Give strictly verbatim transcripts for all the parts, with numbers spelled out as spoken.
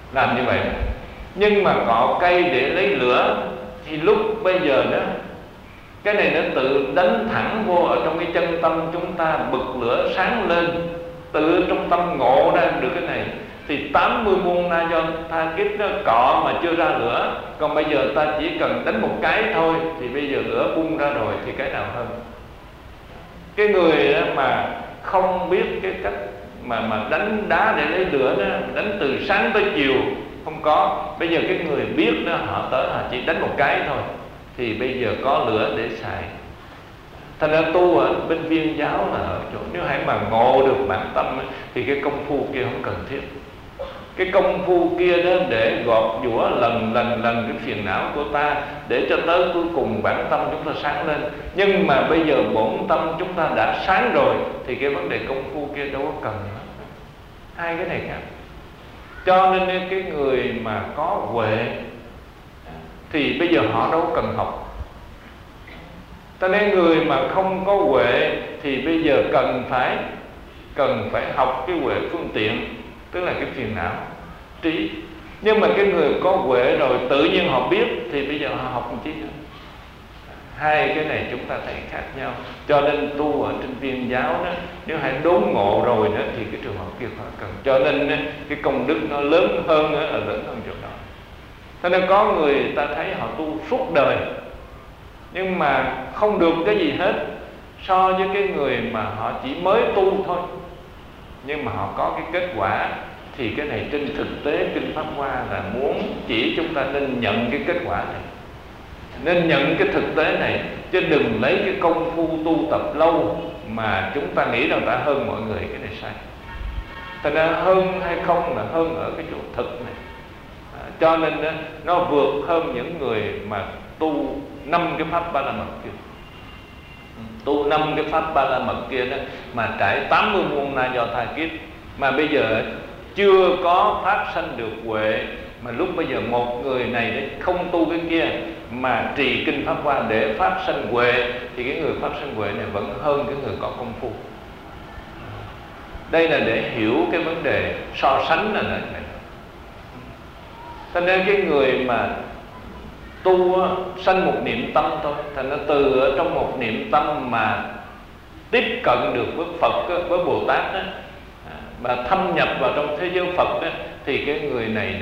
làm như vậy. Nhưng mà cọ cây để lấy lửa thì lúc bây giờ đó, cái này nó tự đánh thẳng vô ở trong cái chân tâm chúng ta, bực lửa sáng lên, tự trong tâm ngộ ra được cái này. Thì tám mươi muôn na do tha kiếp nó cọ mà chưa ra lửa. Còn bây giờ ta chỉ cần đánh một cái thôi thì bây giờ lửa bung ra rồi, thì cái nào hơn? Cái người mà không biết cái cách mà mà đánh đá để lấy lửa đó, đánh từ sáng tới chiều không có. Bây giờ cái người biết đó, họ tới họ chỉ đánh một cái thôi thì bây giờ có lửa để xài. Thành ra tu ở bên Viên giáo là ở chỗ nếu hãy mà ngộ được bản tâm thì cái công phu kia không cần thiết. Cái công phu kia đó để gọt giũa lần lần lần cái phiền não của ta, để cho tới cuối cùng bản tâm chúng ta sáng lên. Nhưng mà bây giờ bổn tâm chúng ta đã sáng rồi thì cái vấn đề công phu kia đâu có cần nữa. Hai cái này khác. Cho nên cái người mà có huệ thì bây giờ họ đâu cần học. Cho nên người mà không có huệ thì bây giờ cần phải cần phải học cái huệ phương tiện, tức là cái phiền não trí. Nhưng mà cái người có huệ rồi tự nhiên họ biết thì bây giờ họ học làm chi nữa. Hai cái này chúng ta thấy khác nhau. Cho nên tu ở trên Viên giáo đó, nếu hãy đốn ngộ rồi đó thì cái trường hợp kia họ cần. Cho nên cái công đức nó lớn hơn, là lớn hơn chỗ đó. Cho nên có người ta thấy họ tu suốt đời nhưng mà không được cái gì hết so với cái người mà họ chỉ mới tu thôi nhưng mà họ có cái kết quả. Thì cái này trên thực tế Kinh Pháp Hoa là muốn chỉ chúng ta nên nhận cái kết quả này, nên nhận cái thực tế này, chứ đừng lấy cái công phu tu tập lâu mà chúng ta nghĩ rằng ta hơn mọi người. Cái này sai. Thành ra hơn hay không là hơn ở cái chỗ thực này. À, cho nên nó vượt hơn những người mà tu năm cái pháp ba la mật kia. Tu năm cái pháp ba la mật kia đó mà trải tám mươi muôn na do tha kiếp, mà bây giờ chưa có phát sanh được huệ. Mà lúc bây giờ một người này đấy không tu cái kia mà trì Kinh Pháp Hoa để phát sanh huệ, thì cái người phát sanh huệ này vẫn hơn cái người có công phu. Đây là để hiểu cái vấn đề so sánh là này. Cho nên cái người mà tu sanh một niệm tâm thôi, thành ra từ ở trong một niệm tâm mà tiếp cận được với Phật, với Bồ Tát đó, và thâm nhập vào trong thế giới Phật đó, thì cái người này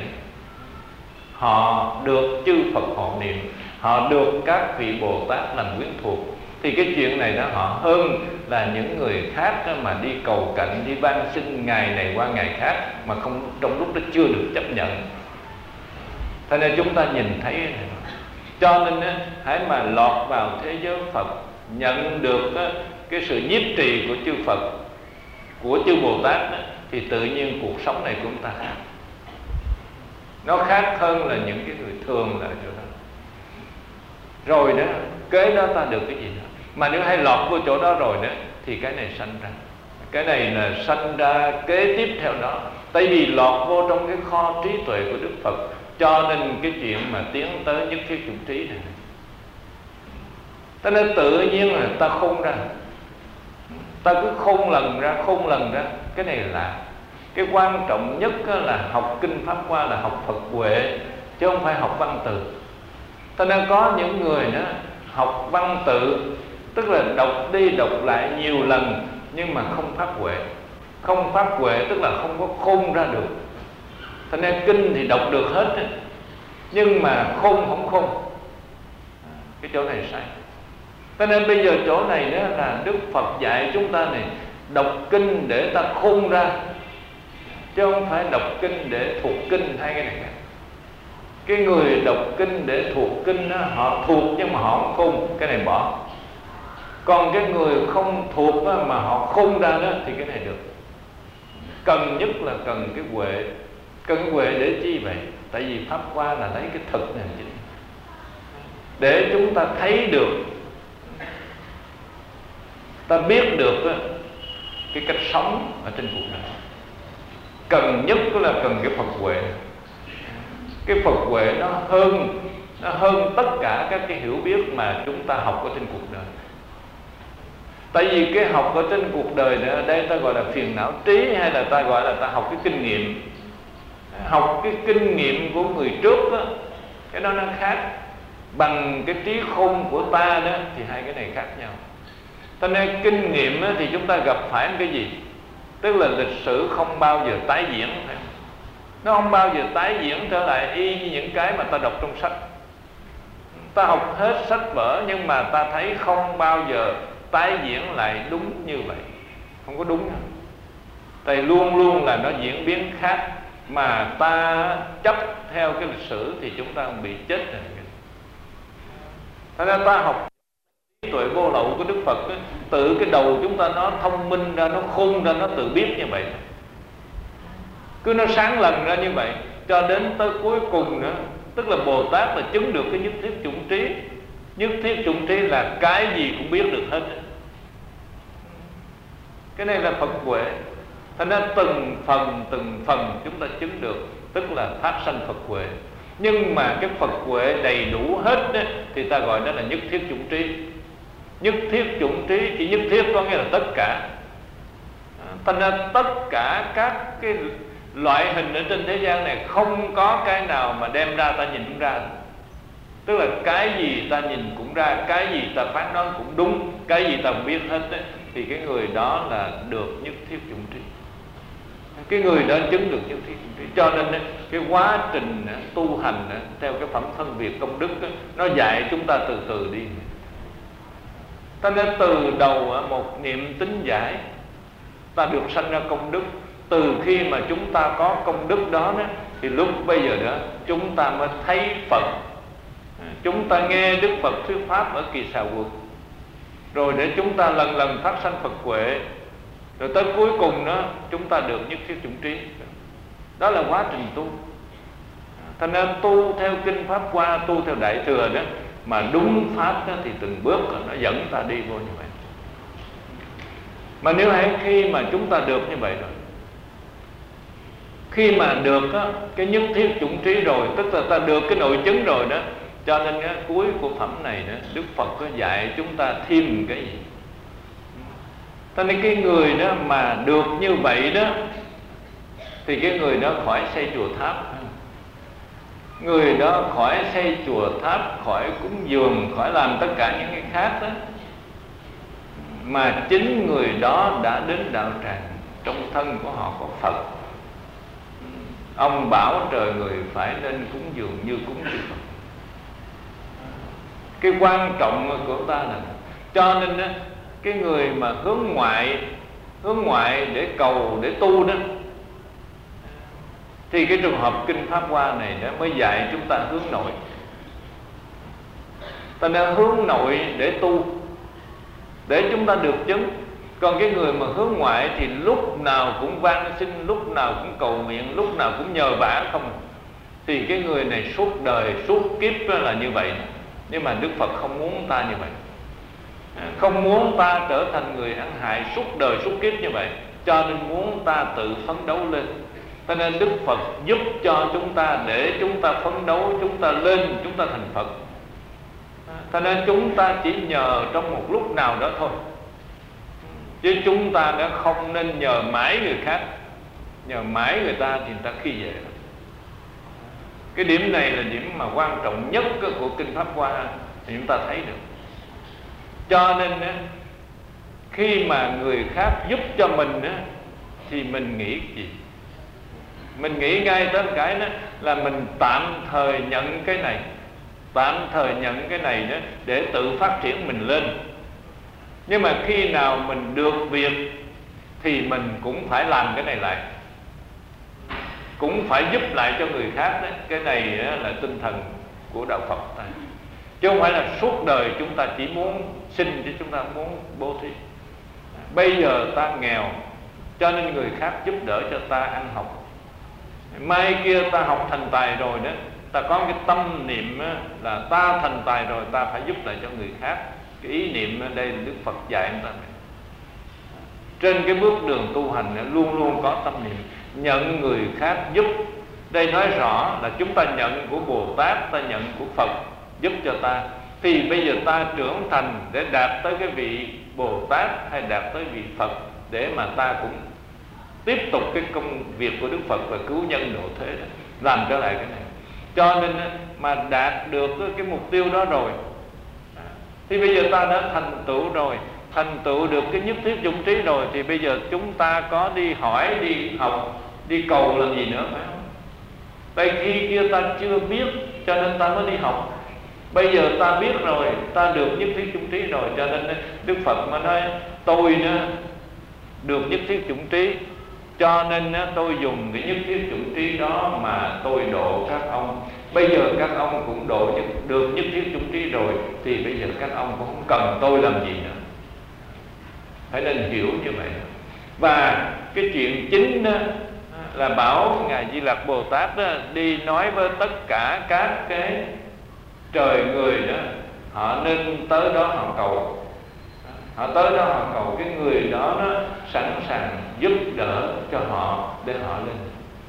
họ được chư Phật hộ niệm, họ được các vị Bồ Tát làm quyến thuộc. Thì cái chuyện này đó họ hơn là những người khác đó mà đi cầu cạnh, đi van xin ngày này qua ngày khác mà không, trong lúc đó chưa được chấp nhận. Thế nên chúng ta nhìn thấy này. Cho nên á, hãy mà lọt vào thế giới Phật, nhận được á, cái sự nhiếp trì của chư Phật, của chư Bồ Tát á, thì tự nhiên cuộc sống này của chúng ta khác. Nó khác hơn là những cái người thường là ở chỗ đó. Rồi đó, kế đó ta được cái gì nữa. Mà nếu hay lọt vô chỗ đó rồi đó thì cái này sanh ra. Cái này là sanh ra kế tiếp theo đó. Tại vì lọt vô trong cái kho trí tuệ của Đức Phật, cho nên cái chuyện mà tiến tới nhất thiết chủng trí này, cho nên tự nhiên là ta khôn ra. Ta cứ khôn lần ra, khôn lần ra. Cái này là cái quan trọng nhất là học Kinh Pháp Hoa là học Phật huệ, chứ không phải học văn tự. Cho nên có những người đó học văn tự, tức là đọc đi đọc lại nhiều lần nhưng mà không phát huệ. Không phát huệ tức là không có khôn ra được. Cho nên kinh thì đọc được hết ấy, nhưng mà khôn không khôn. Cái chỗ này sai. Cho nên bây giờ chỗ này đó là Đức Phật dạy chúng ta này, đọc kinh để ta khôn ra, chứ không phải đọc kinh để thuộc kinh. Hai cái này khác. Cái người đọc kinh để thuộc kinh đó, họ thuộc nhưng mà họ không khôn, cái này bỏ. Còn cái người không thuộc đó, mà họ khôn ra đó thì cái này được. Cần nhất là cần cái huệ. Cần cái huệ để chi vậy? Tại vì Pháp Hoa là lấy cái thực này chính, để chúng ta thấy được, ta biết được cái cách sống ở trên cuộc đời. Cần nhất là cần cái Phật huệ. Cái Phật huệ nó hơn nó hơn tất cả các cái hiểu biết mà chúng ta học ở trên cuộc đời. Tại vì cái học ở trên cuộc đời này, ở đây ta gọi là phiền não trí, hay là ta gọi là ta học cái kinh nghiệm. Học cái kinh nghiệm của người trước đó, cái đó nó khác. Bằng cái trí khôn của ta đó thì hai cái này khác nhau. Cho nên kinh nghiệm đó, thì chúng ta gặp phải cái gì? Tức là lịch sử không bao giờ tái diễn. Nó không bao giờ tái diễn trở lại y như những cái mà ta đọc trong sách. Ta học hết sách vở nhưng mà ta thấy không bao giờ tái diễn lại đúng như vậy. Không có đúng nữa. Tại luôn luôn là nó diễn biến khác. Mà ta chấp theo cái lịch sử thì chúng ta bị chết rồi. Thế nên ta học trí tuệ vô lậu của Đức Phật đó, tự cái đầu chúng ta nó thông minh ra, nó khôn ra, nó tự biết như vậy. Cứ nó sáng lần ra như vậy cho đến tới cuối cùng nữa. Tức là Bồ Tát là chứng được cái nhất thiết chủng trí. Nhất thiết chủng trí là cái gì cũng biết được hết. Cái này là Phật huệ. Thành ra từng phần từng phần chúng ta chứng được, tức là phát sanh Phật huệ. Nhưng mà cái Phật huệ đầy đủ hết đó, thì ta gọi đó là nhất thiết chủng trí. Nhất thiết chủng trí chỉ nhất thiết có nghĩa là tất cả. Thành ra tất cả các cái loại hình ở trên thế gian này không có cái nào mà đem ra ta nhìn không ra. Tức là cái gì ta nhìn cũng ra, cái gì ta phán đoán cũng đúng, cái gì ta biết hết đấy, thì cái người đó là được nhất thiết chủng trí. Cái người đó chứng được nhất thiết chủng trí. Cho nên cái quá trình tu hành theo cái phẩm phân biệt công đức nó dạy chúng ta từ từ đi. Cho nên từ đầu một niệm tính giải ta được sanh ra công đức. Từ khi mà chúng ta có công đức đó, đó thì lúc bây giờ đó chúng ta mới thấy Phật. Chúng ta nghe Đức Phật thuyết pháp ở Kỳ Xà Quật, rồi để chúng ta lần lần phát sanh Phật huệ, rồi tới cuối cùng đó chúng ta được nhất thiết chủng trí. Đó là quá trình tu. Thành ra tu theo Kinh Pháp Hoa, tu theo Đại Thừa đó, mà đúng pháp đó, thì từng bước nó dẫn ta đi vô như vậy. Mà nếu hãy khi mà chúng ta được như vậy rồi, khi mà được á, cái nhất thiết chủng trí rồi, tức là ta được cái nội chứng rồi đó. Cho nên cái cuối của phẩm này đó, Đức Phật có dạy chúng ta thêm cái gì. Cho nên cái người đó mà được như vậy đó, thì cái người đó khỏi xây chùa tháp, người đó khỏi xây chùa tháp, khỏi cúng dường, khỏi làm tất cả những cái khác đó. Mà chính người đó đã đến đạo tràng, trong thân của họ có Phật. Ông bảo trời người phải nên cúng dường như cúng dường Phật. Cái quan trọng của ta là, cho nên đó, cái người mà hướng ngoại, hướng ngoại để cầu, để tu đó, thì cái trường hợp Kinh Pháp Hoa này đó mới dạy chúng ta hướng nội. Ta nên hướng nội để tu, để chúng ta được chứng. Còn cái người mà hướng ngoại thì lúc nào cũng van xin, lúc nào cũng cầu nguyện, lúc nào cũng nhờ vả không. Thì cái người này suốt đời, suốt kiếp là như vậy. Nhưng mà Đức Phật không muốn ta như vậy, không muốn ta trở thành người ăn hại suốt đời, suốt kiếp như vậy. Cho nên muốn ta tự phấn đấu lên. Cho nên Đức Phật giúp cho chúng ta, để chúng ta phấn đấu, chúng ta lên, chúng ta thành Phật. Cho nên chúng ta chỉ nhờ trong một lúc nào đó thôi, chứ chúng ta đã không nên nhờ mãi người khác. Nhờ mãi người ta thì người ta khi dễ. Cái điểm này là điểm mà quan trọng nhất của Kinh Pháp Hoa, thì chúng ta thấy được. Cho nên khi mà người khác giúp cho mình thì mình nghĩ gì? Mình nghĩ ngay tới cái đó là mình tạm thời nhận cái này, tạm thời nhận cái này đó để tự phát triển mình lên. Nhưng mà khi nào mình được việc thì mình cũng phải làm cái này lại, cũng phải giúp lại cho người khác đấy. Cái này là tinh thần của đạo Phật ta. Chứ không phải là suốt đời chúng ta chỉ muốn xin, chứ chúng ta không muốn bố thí. Bây giờ ta nghèo, cho nên người khác giúp đỡ cho ta ăn học. Mai kia ta học thành tài rồi đó, ta có cái tâm niệm là ta thành tài rồi, ta phải giúp lại cho người khác. Cái ý niệm ở đây là Đức Phật dạy chúng ta. Trên cái bước đường tu hành luôn luôn có tâm niệm nhận người khác giúp. Đây nói rõ là chúng ta nhận của Bồ Tát, ta nhận của Phật giúp cho ta. Thì bây giờ ta trưởng thành để đạt tới cái vị Bồ Tát hay đạt tới vị Phật, để mà ta cũng tiếp tục cái công việc của Đức Phật và cứu nhân độ thế đó, làm trở lại cái này. Cho nên mà đạt được cái mục tiêu đó rồi thì bây giờ ta đã thành tựu rồi, thành tựu được cái nhất thiết chủng trí rồi, thì bây giờ chúng ta có đi hỏi, đi học, đi cầu làm gì nữa, phải không? Tại khi kia ta chưa biết cho nên ta mới đi học. Bây giờ ta biết rồi, ta được nhất thiết chủng trí rồi, cho nên Đức Phật mới nói tôi nữa được nhất thiết chủng trí, cho nên tôi dùng cái nhất thiết chủng trí đó mà tôi độ các ông. Bây giờ các ông cũng độ nhất, được nhất thiết chủng trí rồi, thì bây giờ các ông cũng không cần tôi làm gì nữa. Phải nên hiểu như vậy. Và cái chuyện chính đó là bảo Ngài Di Lặc Bồ Tát đó, đi nói với tất cả các cái trời người đó, họ nên tới đó họ cầu. Họ tới đó họ cầu, cái người đó nó sẵn sàng giúp đỡ cho họ để họ lên.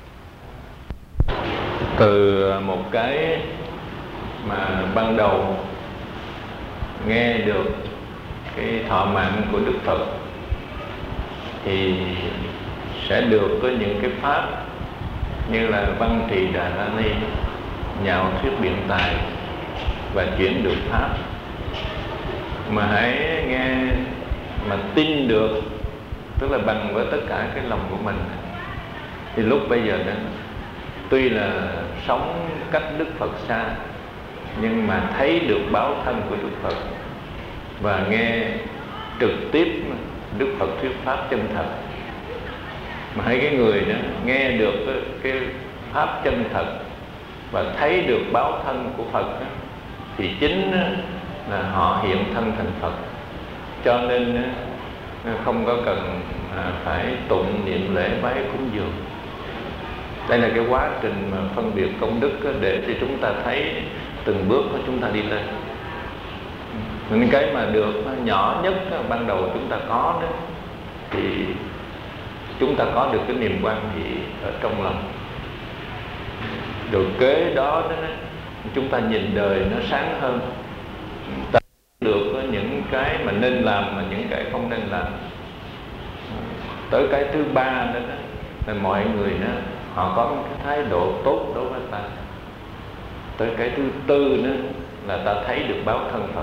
Từ một cái mà ban đầu nghe được cái thọ mạng của Đức Phật thì sẽ được có những cái pháp như là Văn Trì Đà La Ni, nhạo thuyết biện tài và chuyển được pháp. Mà hãy nghe mà tin được, tức là bằng với tất cả cái lòng của mình, thì lúc bây giờ đó tuy là sống cách Đức Phật xa, nhưng mà thấy được báo thân của Đức Phật và nghe trực tiếp Đức Phật thuyết pháp chân thật. Mà hai cái người đó nghe được cái, cái pháp chân thật và thấy được báo thân của Phật đó, thì chính là họ hiện thân thành Phật. Cho nên không có cần phải tụng niệm lễ bái cúng dường. Đây là cái quá trình mà phân biệt công đức để cho chúng ta thấy từng bước của chúng ta đi lên. Những cái mà được nhỏ nhất ban đầu chúng ta có đó, thì chúng ta có được cái niềm quan hệ ở trong lòng. Rồi kế đó, đó chúng ta nhìn đời nó sáng hơn, ta được những cái mà nên làm và những cái không nên làm. Tới cái thứ ba đó, đó là mọi người đó, họ có một cái thái độ tốt đối với ta. Tới cái thứ tư nữa là ta thấy được báo thân Phật.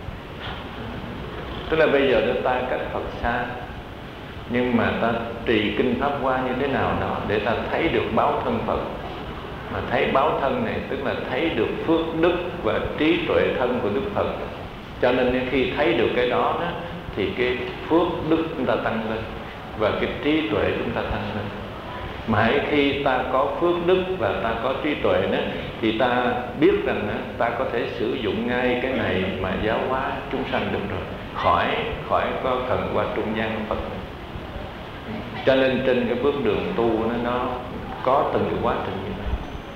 Tức là bây giờ đó ta cách Phật xa, nhưng mà ta trì kinh Pháp Hoa như thế nào đó để ta thấy được báo thân Phật. Mà thấy báo thân này tức là thấy được phước đức và trí tuệ thân của Đức Phật. Cho nên khi thấy được cái đó, đó thì cái phước đức chúng ta tăng lên và cái trí tuệ chúng ta tăng lên. Mãi khi ta có phước đức và ta có trí tuệ đó, thì ta biết rằng đó, ta có thể sử dụng ngay cái này mà giáo hóa chúng sanh được rồi, khỏi khỏi có cần qua trung gian của Phật. Cho nên trên cái bước đường tu nó, nó có từng cái quá trình như vậy.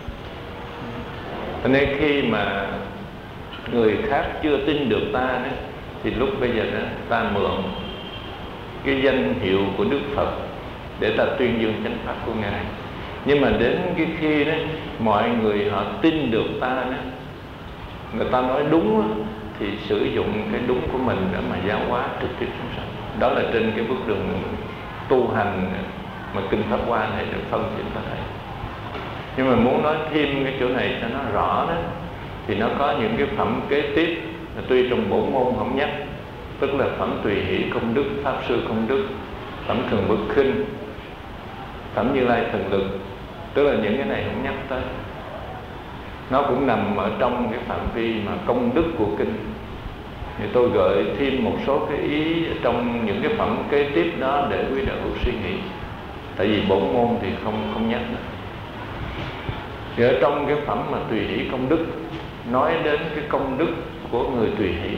Cho nên khi mà người khác chưa tin được ta đó, thì lúc bây giờ đó ta mượn cái danh hiệu của Đức Phật để ta tuyên dương chánh pháp của Ngài. Nhưng mà đến cái khi đó mọi người họ tin được ta đó, người ta nói đúng đó, thì sử dụng cái đúng của mình để mà giáo hóa trực tiếp chúng sanh. Đó là trên cái bước đường tu hành mà kinh Pháp Hoa này được phân cho chúng ta thấy. Nhưng mà muốn nói thêm cái chỗ này cho nó rõ đó, thì nó có những cái phẩm kế tiếp, tuy trong bổn môn không nhắc, tức là phẩm tùy hỷ công đức, pháp sư công đức, phẩm thường bậc khinh, phẩm Như Lai thần lực, tức là những cái này không nhắc tới. Nó cũng nằm ở trong cái phạm vi mà công đức của kinh. Thì tôi gợi thêm một số cái ý trong những cái phẩm kế tiếp đó để quý đạo hữu suy nghĩ. Tại vì bổn môn thì không không nhắc nữa. Thì ở trong cái phẩm mà tùy hỷ công đức nói đến cái công đức của người tùy hỷ.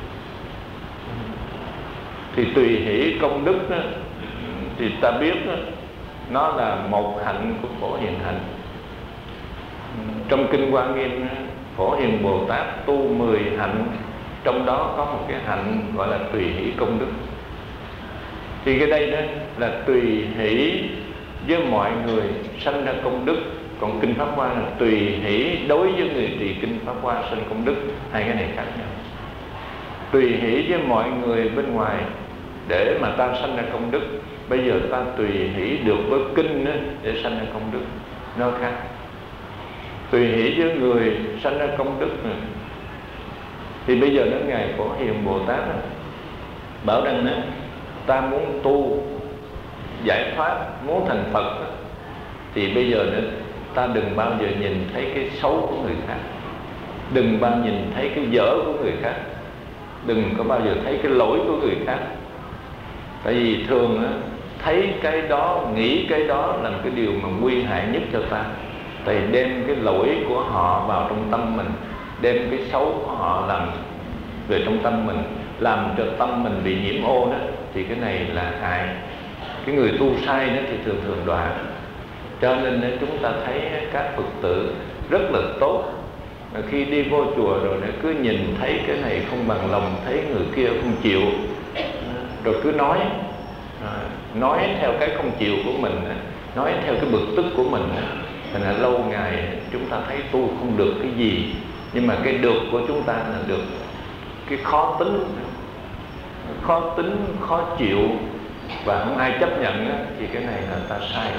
Thì tùy hỷ công đức đó, thì ta biết đó, nó là một hạnh của Phổ Hiền Hạnh. Trong kinh Hoa Nghiêm, Phổ Hiền Bồ Tát tu mười hạnh, trong đó có một cái hạnh gọi là tùy hỷ công đức. Thì cái đây đó là tùy hỷ với mọi người sanh ra công đức. Còn kinh Pháp Hoa là tùy hỷ đối với người trì kinh Pháp Hoa sanh công đức. Hai cái này khác nhau. Tùy hỷ với mọi người bên ngoài để mà ta sanh ra công đức, bây giờ ta tùy hỷ được với kinh đó, để sanh ra công đức, nó khác. Tùy hỷ với người sanh ra công đức này. Thì bây giờ nó Ngài Phổ Hiền Bồ Tát đó, bảo rằng đó, ta muốn tu giải thoát, muốn thành Phật đó, thì bây giờ nữa ta đừng bao giờ nhìn thấy cái xấu của người khác, đừng bao nhìn thấy cái dở của người khác, đừng có bao giờ thấy cái lỗi của người khác. Tại vì thường á, thấy cái đó, nghĩ cái đó là cái điều mà nguy hại nhất cho ta. Tại vì đem cái lỗi của họ vào trong tâm mình, đem cái xấu của họ làm về trong tâm mình, làm cho tâm mình bị nhiễm ô đó, thì cái này là hại. Cái người tu sai đó thì thường thường đọa. Cho nên chúng ta thấy các Phật tử rất là tốt, mà khi đi vô chùa rồi cứ nhìn thấy cái này không bằng lòng, thấy người kia không chịu, rồi cứ nói nói theo cái không chịu của mình, nói theo cái bực tức của mình. Thành ra lâu ngày chúng ta thấy tu không được cái gì, nhưng mà cái được của chúng ta là được cái khó tính, khó tính, khó chịu và không ai chấp nhận, thì cái này là ta sai.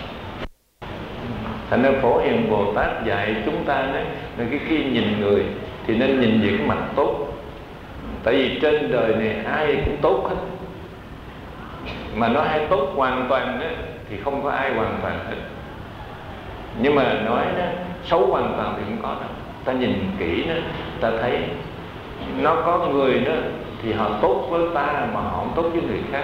Thành ra Phổ Hiền Bồ Tát dạy chúng ta đấy, là cái khi nhìn người thì nên nhìn về cái mặt tốt. Tại vì trên đời này ai cũng tốt hết, mà nói hay tốt hoàn toàn đó, thì không có ai hoàn toàn hết. Nhưng mà nói đó, xấu hoàn toàn thì không có đâu. Ta nhìn kỹ đó, ta thấy nó có người đó thì họ tốt với ta mà họ không tốt với người khác.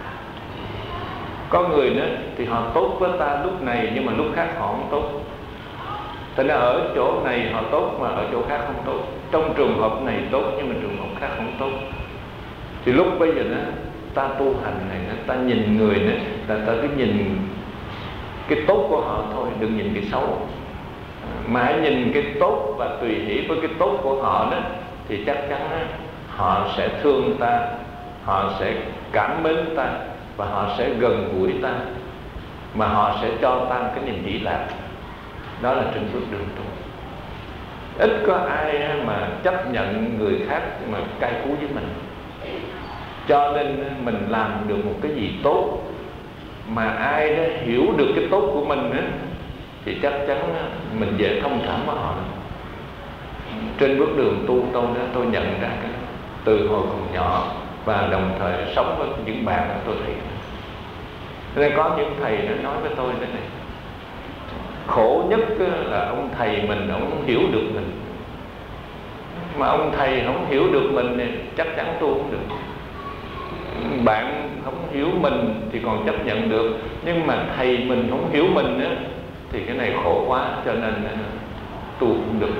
Có người nữa thì họ tốt với ta lúc này nhưng mà lúc khác họ không tốt. Thế nên ở chỗ này họ tốt mà ở chỗ khác không tốt. Trong trường hợp này tốt nhưng mà trường hợp khác không tốt. Thì lúc bây giờ đó, ta tu hành này, ta nhìn người nữa, là ta cứ nhìn cái tốt của họ thôi, đừng nhìn cái xấu. Mà hãy nhìn cái tốt và tùy hỷ với cái tốt của họ đó, thì chắc chắn đó, họ sẽ thương ta, họ sẽ cảm mến ta, và họ sẽ gần gũi ta, mà họ sẽ cho ta cái niềm hỷ lạc. Đó là trên bước đường tu. Ít có ai mà chấp nhận người khác mà cay cú với mình. Cho nên mình làm được một cái gì tốt mà ai đó hiểu được cái tốt của mình á, thì chắc chắn mình dễ thông cảm với họ. Trên bước đường tu tôi đó, tôi nhận ra cái từ hồi còn nhỏ, và đồng thời sống với những bạn tôi thấy. Nên có những thầy nó nói với tôi thế này: khổ nhất là ông thầy mình, ông không hiểu được mình. Mà ông thầy không hiểu được mình thì chắc chắn tu không được. Bạn không hiểu mình thì còn chấp nhận được, nhưng mà thầy mình không hiểu mình á, thì cái này khổ quá, cho nên tu không được.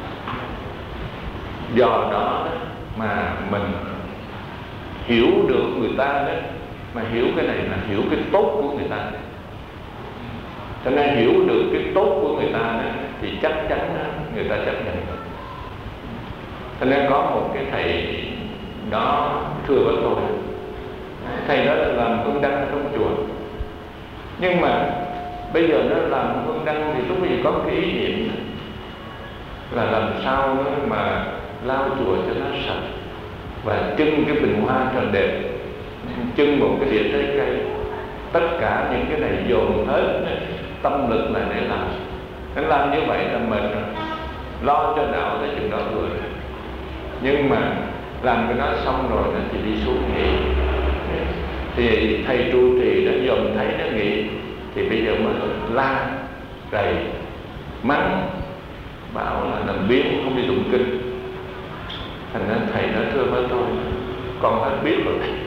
Do đó mà mình hiểu được người ta đó, mà hiểu cái này là hiểu cái tốt của người ta. Cho nên hiểu được cái tốt của người ta đó, thì chắc chắn đó, người ta chấp nhận được. Cho nên có một cái thầy đó thưa với tôi, thầy đó là làm hương đăng trong chùa. Nhưng mà bây giờ nó làm hương đăng thì lúc bây giờ có cái ý niệm là làm sao mà lau chùa cho nó sạch, và trưng cái bình hoa cho đẹp, trưng một cái đĩa trái cây. Tất cả những cái này dồn hết tâm lực là để làm. Nó làm như vậy là mệt rồi, lo cho đạo tới chừng đó vừa rồi. Nhưng mà làm cái đó xong rồi thì đi xuống nghỉ. Thì thầy trụ trì đó dòm thấy nó nghỉ, thì bây giờ mới la rầy mắng, bảo là làm biến không đi tụng kinh. Thành ra thầy nói thưa với tôi: con hết biết rồi thầy.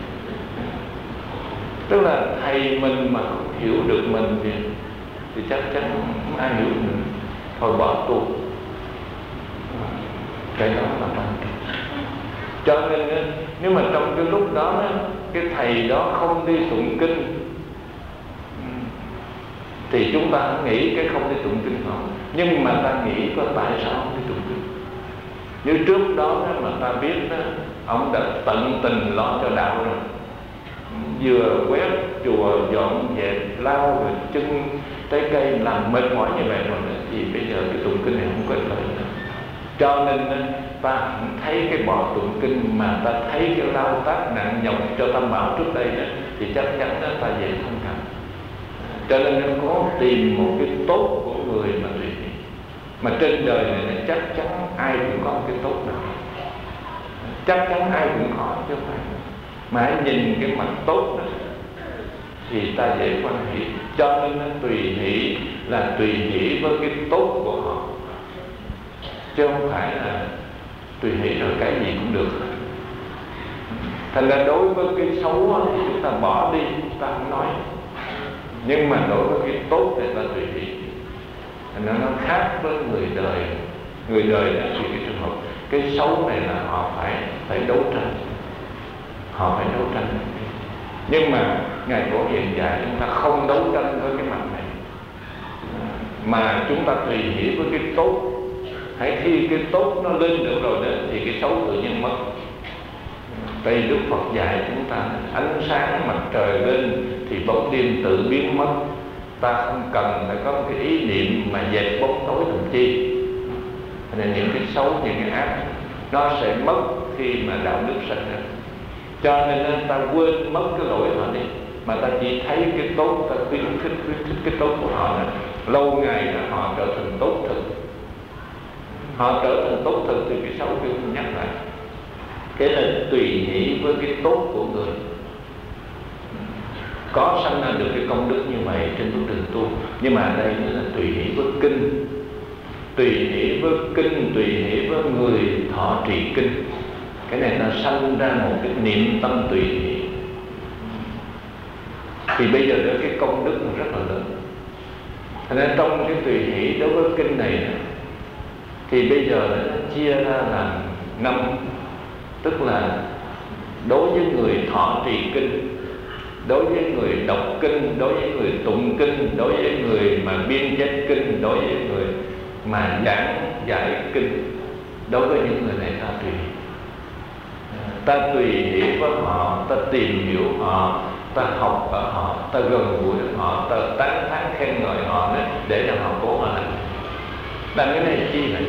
Tức là thầy mình mà không hiểu được mình thì, thì chắc chắn không ai hiểu mình, thôi bỏ tu. Cái đó là quan trọng. Cho nên nếu mà trong cái lúc đó cái thầy đó không đi tụng kinh thì chúng ta nghĩ cái không đi tụng kinh không. Nhưng mà ta nghĩ có tại sao không đi tụng kinh. Như trước đó mà ta biết đó, ông đã tận tình lo cho đạo rồi, vừa quét chùa, dọn dẹp, lau rồi chân trái cây, làm mệt mỏi như vậy rồi, thì bây giờ cái tụng kinh này không có lợi nữa. Cho nên ta không thấy cái bỏ tụng kinh, mà ta thấy cái lao tác nặng nhọc cho Tam Bảo trước đây đó, thì chắc chắn đó ta dễ thông cảm. Cho nên nó có tìm một cái tốt của người mà tùy hỷ. Mà trên đời này là chắc chắn ai cũng có một cái tốt nào, chắc chắn ai cũng có, chứ không phải. Mà hãy nhìn cái mặt tốt đó thì ta dễ quan hỷ. Cho nên nó tùy hỷ là tùy hỷ với cái tốt của họ, chứ không phải là tùy hỷ rồi cái gì cũng được. Thành ra đối với cái xấu thì chúng ta bỏ đi, chúng ta không nói. Nhưng mà đối với cái tốt thì ta tùy hỷ. Thành ra nó khác với người đời. Người đời là vì cái trường hợp cái xấu này là họ phải phải đấu tranh, họ phải đấu tranh. Nhưng mà Ngài Phổ Hiền dạy chúng ta không đấu tranh với cái mặt này, mà chúng ta tùy hỷ với cái tốt. Hãy khi cái tốt nó lên được rồi đó thì cái xấu tự nhiên mất. Tại vì Đức Phật dạy chúng ta ánh sáng mặt trời lên thì bóng đêm tự biến mất. Ta không cần phải có một cái ý niệm mà dẹp bóng tối làm chi. Nên những cái xấu, những cái ác nó sẽ mất khi mà đạo đức sanh ra. Cho nên ta quên mất cái lỗi họ đi, mà ta chỉ thấy cái tốt, ta khuyến khích khuyến khích cái tốt của họ này. Lâu ngày là họ trở thành tốt thực. Họ trở thành tốt thực thì cái xấu kia không nhắc lại. Cái là tùy hỷ với cái tốt của người. Có sanh ra được cái công đức như vậy trên bước đường tu. Nhưng mà đây là tùy hỷ với kinh, tùy hỷ với kinh, tùy hỷ với người thọ trì kinh. Cái này nó sanh ra một cái niệm tâm tùy hỷ. Thì bây giờ đó cái công đức nó rất là lớn. Thành ra trong cái tùy hỷ đối với kinh này thì bây giờ nó chia ra làm năm. Tức là đối với người thọ trì kinh, đối với người đọc kinh, đối với người tụng kinh, đối với người mà biên chép kinh, đối với người mà giảng dạy kinh. Đối với những người này ta tùy ta tùy hỷ với họ, ta tìm hiểu họ, ta học ở họ, ta gần gũi với họ, ta tán thán khen ngợi họ nữa, để cho họ cố mà làm. Làm cái này chi này?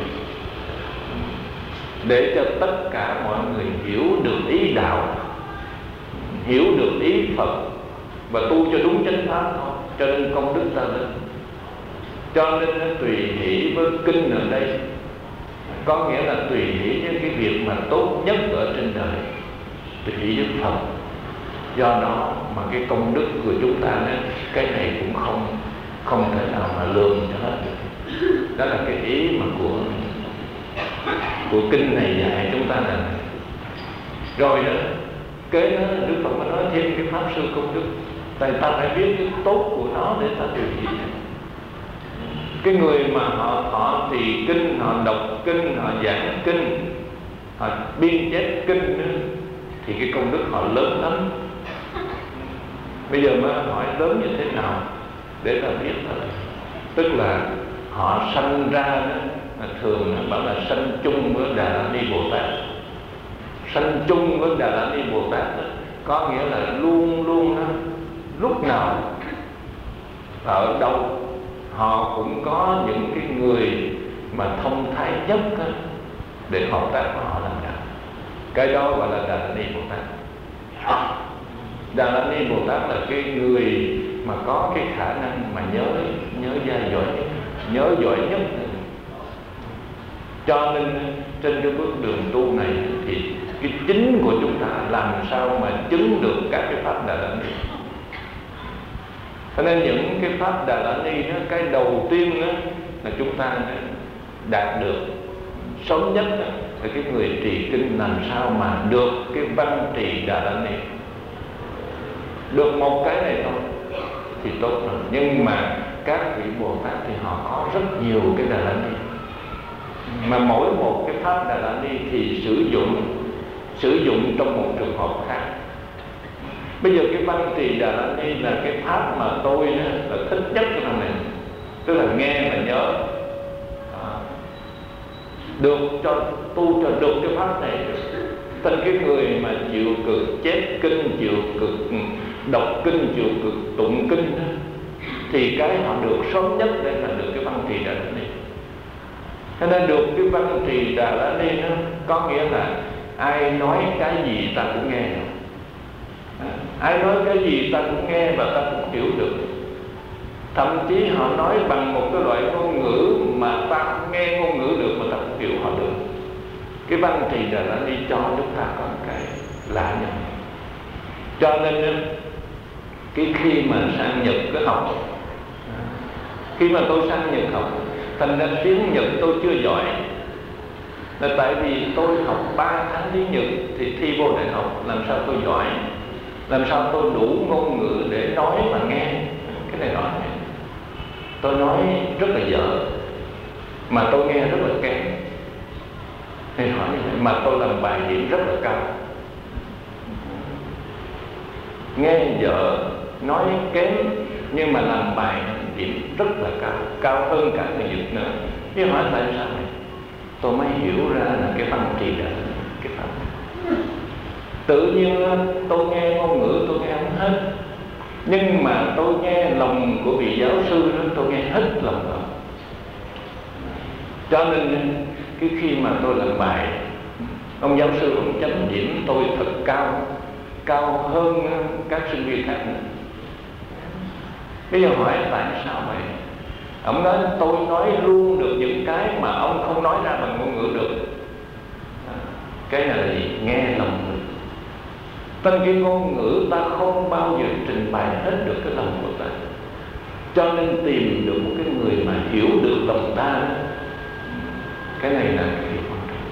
Để cho tất cả mọi người hiểu được ý đạo, hiểu được ý Phật và tu cho đúng chánh pháp thôi. Cho nên công đức ta lên. Cho nên nó tùy hỷ với kinh ở đây có nghĩa là tùy hỷ với cái việc mà tốt nhất ở trên đời, tùy hỷ với Phật. Do đó mà cái công đức của chúng ta đó, cái này cũng không không thể nào mà lường cho hết được. Đó là cái ý mà của của kinh này dạy chúng ta là. Rồi đó kế đó Đức Phật mới nói thêm cái pháp sư công đức. Tại ta phải biết cái tốt của nó để ta tùy hỷ. Cái người mà họ họ trì kinh, họ đọc kinh, họ giảng kinh, họ biên chép kinh nữa, thì cái công đức họ lớn lắm. Bây giờ mới hỏi lớn như thế nào để ta biết thôi. Tức là họ sanh ra đó, thường bảo là sanh chung với Đà La Ni Bồ Tát. Sanh chung với Đà La Ni Bồ Tát đó, có nghĩa là luôn luôn đó, lúc nào ở đâu họ cũng có những cái người mà thông thái nhất đó, để hợp tác với họ làm đạo. Cái đó gọi là Đà La Ni Bồ Tát. Đà La Ni Bồ Tát là cái người mà có cái khả năng mà nhớ nhớ ra giỏi nhất, nhớ giỏi nhất. Cho nên trên cái bước đường tu này thì cái chính của chúng ta làm sao mà chứng được các cái pháp Đà La Ni. Cho nên những cái pháp Đà La Ni đó, cái đầu tiên đó là chúng ta đạt được sớm nhất đó, là cái người trì kinh làm sao mà được cái văn trì Đà La Ni. Được một cái này thôi thì tốt rồi. Nhưng mà các vị Bồ Tát thì họ có rất nhiều cái Đà La Ni, mà mỗi một cái pháp Đà La Ni thì sử dụng sử dụng trong một trường hợp khác. Bây giờ cái văn trì Đà La Ni là cái pháp mà tôi đó, là thích nhất cái năm này. Tức là nghe và nhớ à, được cho tu cho được cái pháp này. Tên cái người mà chịu cực chép kinh, chịu cực đọc kinh, chịu cực tụng kinh đó, thì cái họ được sớm nhất để là được cái văn trì Đà La Ni. Cho nên được cái văn trì Đà La Ni đó có nghĩa là ai nói cái gì ta cũng nghe. Ai nói cái gì ta cũng nghe và ta cũng hiểu được. Thậm chí họ nói bằng một cái loại ngôn ngữ mà ta không nghe ngôn ngữ được mà ta cũng hiểu họ được. Cái Văn Trì Đà La Ni cho chúng ta có một cái lạ nhau. Cho nên cái khi mà sang Nhật cái học, khi mà tôi sang Nhật học, thành ra tiếng Nhật tôi chưa giỏi, là tại vì tôi học ba tháng tiếng Nhật thì thi vô đại học, làm sao tôi giỏi, làm sao tôi đủ ngôn ngữ để nói và nghe. Cái này nói tôi nói rất là dở, mà tôi nghe rất là kém. Thì hỏi như vậy mà tôi làm bài điểm rất là cao. Nghe dở, nói kém, nhưng mà làm bài điểm rất là cao, cao hơn cả người Nhật nữa. Chứ hỏi tại sao này? Tôi mới hiểu ra là cái Văn Trì Đà La Ni, cái pháp. Tự nhiên tôi nghe ngôn ngữ tôi nghe không hết, nhưng mà tôi nghe lòng của vị giáo sư đó tôi nghe hết lòng đó. Cho nên cái khi mà tôi làm bài, ông giáo sư ông chấm điểm tôi thật cao, cao hơn các sinh viên khác nữa. Bây giờ hỏi tại sao vậy? Ông nói tôi nói luôn được những cái mà ông không nói ra bằng ngôn ngữ được. Cái này là gì? Nghe lòng người. Tên cái ngôn ngữ ta không bao giờ trình bày hết được cái lòng của ta. Cho nên tìm được một cái người mà hiểu được lòng ta, cái này là cái điều quan trọng.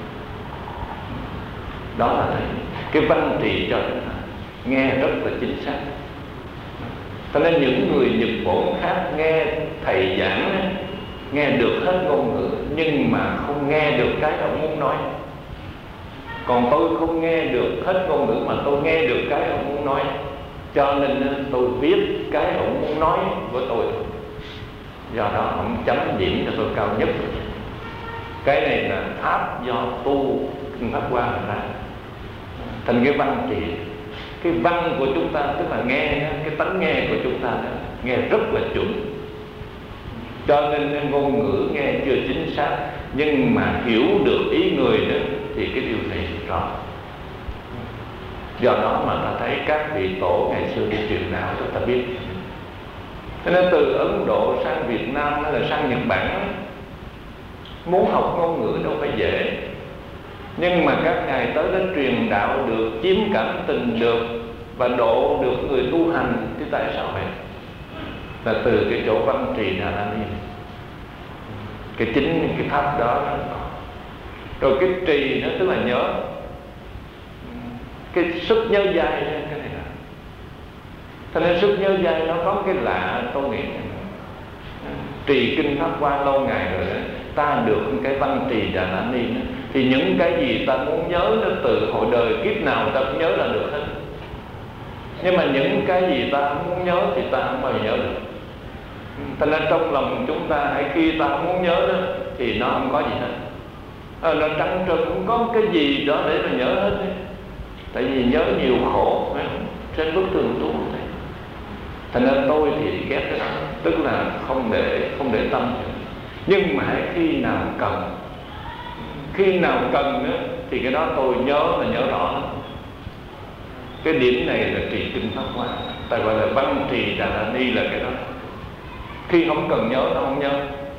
Đó là thầy. Cái Văn Trì cho chúng ta nghe rất là chính xác. Cho nên những người Nhật Bản khác nghe thầy giảng, nghe được hết ngôn ngữ, nhưng mà không nghe được cái ông muốn nói. Còn tôi không nghe được hết ngôn ngữ, mà tôi nghe được cái ông muốn nói. Cho nên tôi viết cái ông muốn nói với tôi. Do đó ông chấm điểm cho tôi cao nhất. Cái này là pháp do tu Kinh Pháp Hoa ra. Thành cái Văn Trì, cái văn của chúng ta, tức là nghe, cái tánh nghe của chúng ta nghe rất là chuẩn. Cho nên ngôn ngữ nghe chưa chính xác, nhưng mà hiểu được ý người đó thì cái điều này rõ. Do đó mà ta thấy các vị tổ ngày xưa đi truyền đạo cho ta biết. Cho nên từ Ấn Độ sang Việt Nam hay là sang Nhật Bản, muốn học ngôn ngữ đâu phải dễ. Nhưng mà các ngài tới đó truyền đạo được, chiếm cảm tình được và độ được người tu hành. Thì tại sao vậy? Là từ cái chỗ Văn Trì Đà La Ni. Cái chính cái pháp đó nó có. Rồi cái trì nó tức là nhớ. Cái sức nhớ dai, cái này là. Cho nên sức nhớ dai nó có cái lạ, tôi nghĩ trì Kinh Pháp Hoa lâu ngày rồi đó, ta được cái Văn Trì Đà La Ni đó, thì những cái gì ta muốn nhớ nó từ hồi đời kiếp nào ta cũng nhớ là được hết. Nhưng mà những cái gì ta không muốn nhớ thì ta không bao giờ nhớ được. Thành ra trong lòng chúng ta, hay khi ta không muốn nhớ đó, thì nó không có gì hết. À, nó trắng trơn, không có cái gì đó để mà nhớ hết ấy. Tại vì nhớ nhiều khổ, phải không? Trên bức tường tu này. Thành ra tôi thì ghét cái đó, tức là không để không để tâm. Nhưng mà khi nào cần, khi nào cần nữa, thì cái đó tôi nhớ là nhớ rõ lắm. Cái điểm này là trì Kinh Pháp Hoa, ta gọi là Văn Trì Đà La Ni là cái đó. Khi không cần nhớ nó không nhớ.